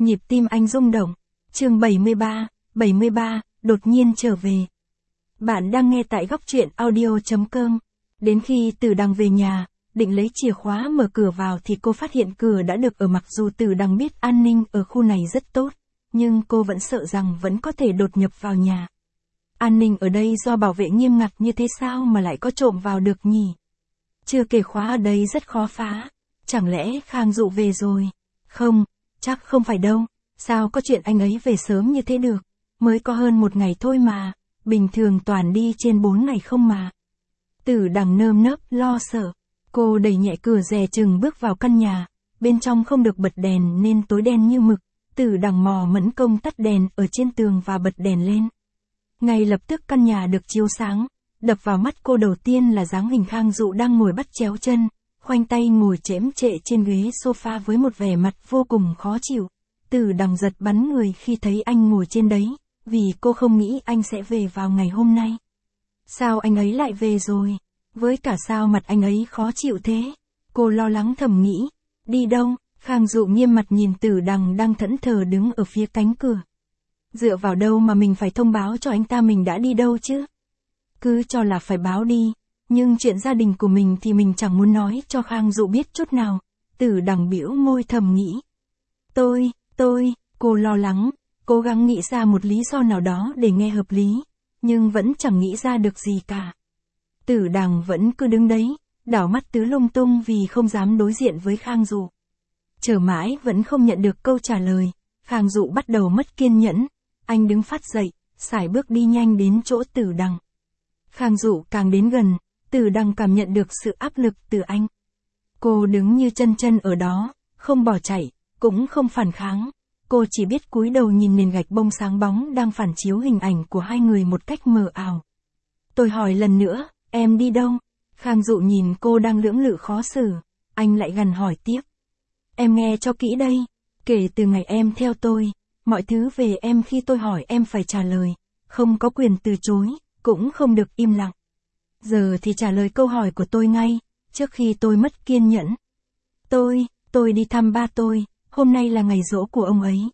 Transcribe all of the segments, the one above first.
Nhịp tim anh rung động. Chương 73, đột nhiên trở về. Bạn đang nghe tại góc truyện audio.com. Đến khi Tử Đằng về nhà, định lấy chìa khóa mở cửa vào thì cô phát hiện cửa đã được ở, mặc dù Tử Đằng biết an ninh ở khu này rất tốt, nhưng cô vẫn sợ rằng vẫn có thể đột nhập vào nhà. An ninh ở đây do bảo vệ nghiêm ngặt như thế sao mà lại có trộm vào được nhỉ? Chưa kể khóa ở đây rất khó phá. Chẳng lẽ Khang Dụ về rồi? Không, chắc không phải đâu. Sao có chuyện anh ấy về sớm như thế được? Mới có hơn 1 ngày thôi mà. Bình thường toàn đi trên 4 ngày không mà. Tử Đằng nơm nớp lo sợ. Cô đẩy nhẹ cửa dè chừng bước vào căn nhà. Bên trong không được bật đèn nên tối đen như mực. Tử Đằng mò mẫn công tắt đèn ở trên tường và bật đèn lên. Ngay lập tức căn nhà được chiếu sáng. Đập vào mắt cô đầu tiên là dáng hình Khang Dụ đang ngồi bắt chéo chân, khoanh tay ngồi chễm chệ trên ghế sofa với một vẻ mặt vô cùng khó chịu. Tử Đằng giật bắn người khi thấy anh ngồi trên đấy, vì cô không nghĩ anh sẽ về vào ngày hôm nay. Sao anh ấy lại về rồi? Với cả sao mặt anh ấy khó chịu thế? Cô lo lắng thầm nghĩ. Đi đâu? Khang Dụ nghiêm mặt nhìn Tử Đằng đang thẫn thờ đứng ở phía cánh cửa. Dựa vào đâu mà mình phải thông báo cho anh ta mình đã đi đâu chứ? Cứ cho là phải báo đi, nhưng chuyện gia đình của mình thì mình chẳng muốn nói cho Khang Dụ biết chút nào. Tử Đằng bĩu môi thầm nghĩ. Cô lo lắng, cố gắng nghĩ ra một lý do nào đó để nghe hợp lý, nhưng vẫn chẳng nghĩ ra được gì cả. Tử Đằng vẫn cứ đứng đấy, đảo mắt tứ lung tung vì không dám đối diện với Khang Dụ. Chờ mãi vẫn không nhận được câu trả lời, Khang Dụ bắt đầu mất kiên nhẫn, anh đứng phát dậy, sải bước đi nhanh đến chỗ Tử Đằng. Khang Dụ càng đến gần, Tử Đằng cảm nhận được sự áp lực từ anh. Cô đứng như chân ở đó, không bỏ chạy, cũng không phản kháng. Cô chỉ biết cúi đầu nhìn nền gạch bông sáng bóng đang phản chiếu hình ảnh của hai người một cách mờ ảo. Tôi hỏi lần nữa, em đi đâu? Khang Dụ nhìn cô đang lưỡng lự khó xử, anh lại gằn hỏi tiếp. Em nghe cho kỹ đây, kể từ ngày em theo tôi, mọi thứ về em khi tôi hỏi em phải trả lời, không có quyền từ chối, cũng không được im lặng. Giờ thì trả lời câu hỏi của tôi ngay, trước khi tôi mất kiên nhẫn. Tôi đi thăm ba tôi, hôm nay là ngày giỗ của ông ấy.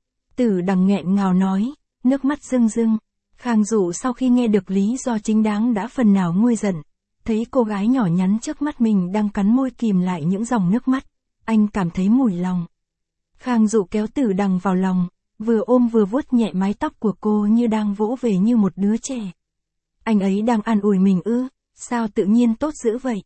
Tử Đằng nghẹn ngào nói, nước mắt rưng rưng. Khang Dụ sau khi nghe được lý do chính đáng đã phần nào nguôi giận. Thấy cô gái nhỏ nhắn trước mắt mình đang cắn môi kìm lại những dòng nước mắt, anh cảm thấy mủi lòng. Khang Dụ kéo Tử Đằng vào lòng, vừa ôm vừa vuốt nhẹ mái tóc của cô như đang vỗ về như một đứa trẻ. Anh ấy đang an ủi mình ư? Sao tự nhiên tốt dữ vậy?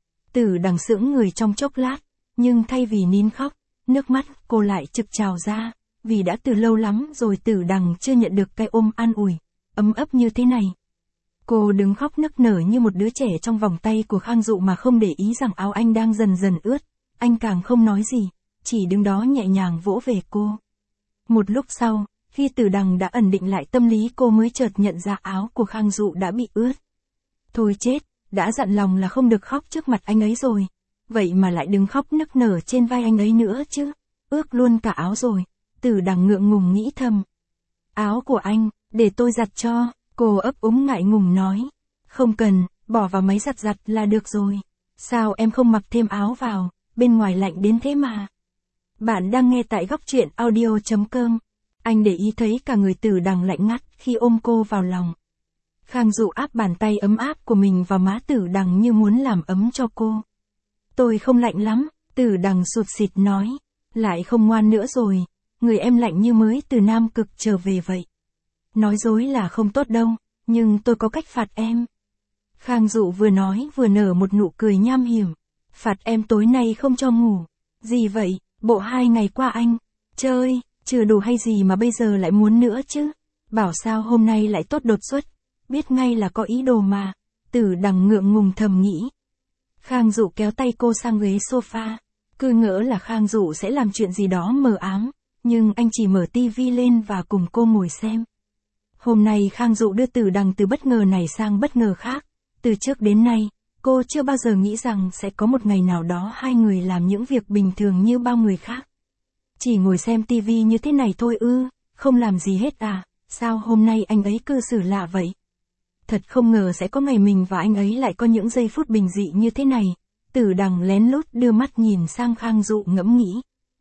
Tử Đằng sững người trong chốc lát, nhưng thay vì nín khóc, nước mắt cô lại trực trào ra, vì đã từ lâu lắm rồi Tử Đằng chưa nhận được cái ôm an ủi, ấm ấp như thế này. Cô đứng khóc nức nở như một đứa trẻ trong vòng tay của Khang Dụ mà không để ý rằng áo anh đang dần dần ướt, anh càng không nói gì, chỉ đứng đó nhẹ nhàng vỗ về cô. Một lúc sau, khi Tử Đằng đã ổn định lại tâm lý cô mới chợt nhận ra áo của Khang Dụ đã bị ướt. Thôi chết, đã dặn lòng là không được khóc trước mặt anh ấy rồi. Vậy mà lại đứng khóc nức nở trên vai anh ấy nữa chứ. Ướt luôn cả áo rồi. Tử Đằng ngượng ngùng nghĩ thầm. Áo của anh, để tôi giặt cho. Cô ấp úng ngại ngùng nói. Không cần, bỏ vào máy giặt là được rồi. Sao em không mặc thêm áo vào, bên ngoài lạnh đến thế mà. Bạn đang nghe tại góc truyện audio.com. Anh để ý thấy cả người Tử Đằng lạnh ngắt khi ôm cô vào lòng. Khang Dụ áp bàn tay ấm áp của mình vào má Tử Đằng như muốn làm ấm cho cô. Tôi không lạnh lắm, Tử Đằng sụt sịt nói. Lại không ngoan nữa rồi, người em lạnh như mới từ Nam Cực trở về vậy. Nói dối là không tốt đâu, nhưng tôi có cách phạt em. Khang Dụ vừa nói vừa nở một nụ cười nham hiểm. Phạt em tối nay không cho ngủ. Gì vậy, bộ 2 ngày qua anh chơi, chưa đủ hay gì mà bây giờ lại muốn nữa chứ. Bảo sao hôm nay lại tốt đột xuất, biết ngay là có ý đồ mà. Tử Đằng ngượng ngùng thầm nghĩ. Khang Dụ kéo tay cô sang ghế sofa, cứ ngỡ là Khang Dụ sẽ làm chuyện gì đó mờ ám, nhưng anh chỉ mở tivi lên và cùng cô ngồi xem. Hôm nay Khang Dụ đưa Tử Đằng từ bất ngờ này sang bất ngờ khác. Từ trước đến nay, cô chưa bao giờ nghĩ rằng sẽ có một ngày nào đó hai người làm những việc bình thường như bao người khác. Chỉ ngồi xem tivi như thế này thôi ư, không làm gì hết à, sao hôm nay anh ấy cư xử lạ vậy? Thật không ngờ sẽ có ngày mình và anh ấy lại có những giây phút bình dị như thế này. Tử Đằng lén lút đưa mắt nhìn sang Khang Dụ ngẫm nghĩ.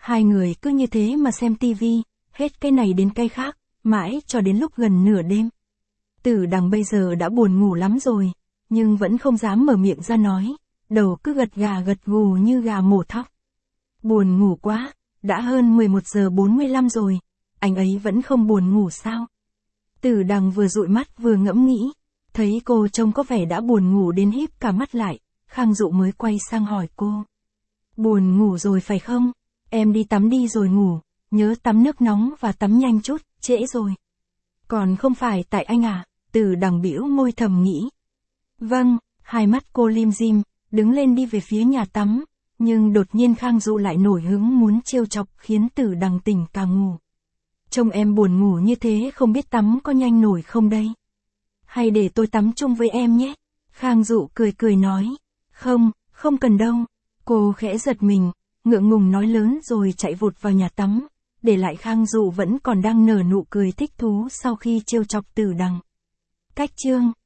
Hai người cứ như thế mà xem tivi, hết cái này đến cái khác, mãi cho đến lúc gần nửa đêm. Tử Đằng bây giờ đã buồn ngủ lắm rồi, nhưng vẫn không dám mở miệng ra nói, đầu cứ gật gà gật gù như gà mổ thóc. Buồn ngủ quá, đã hơn 11 giờ 45 rồi, anh ấy vẫn không buồn ngủ sao? Tử Đằng vừa dụi mắt vừa ngẫm nghĩ, thấy cô trông có vẻ đã buồn ngủ đến híp cả mắt lại, Khang Dụ mới quay sang hỏi cô. Buồn ngủ rồi phải không? Em đi tắm đi rồi ngủ, nhớ tắm nước nóng và tắm nhanh chút, trễ rồi. Còn không phải tại anh à? Tử Đằng bĩu môi thầm nghĩ. Vâng, hai mắt cô lim dim, đứng lên đi về phía nhà tắm, nhưng đột nhiên Khang Dụ lại nổi hứng muốn trêu chọc khiến Tử Đằng tỉnh cả ngủ. Trông em buồn ngủ như thế không biết tắm có nhanh nổi không đây? Hay để tôi tắm chung với em nhé? Khang Dụ cười cười nói. Không, không cần đâu. Cô khẽ giật mình, ngượng ngùng nói lớn rồi chạy vụt vào nhà tắm, để lại Khang Dụ vẫn còn đang nở nụ cười thích thú sau khi trêu chọc Tử Đằng. Cách chương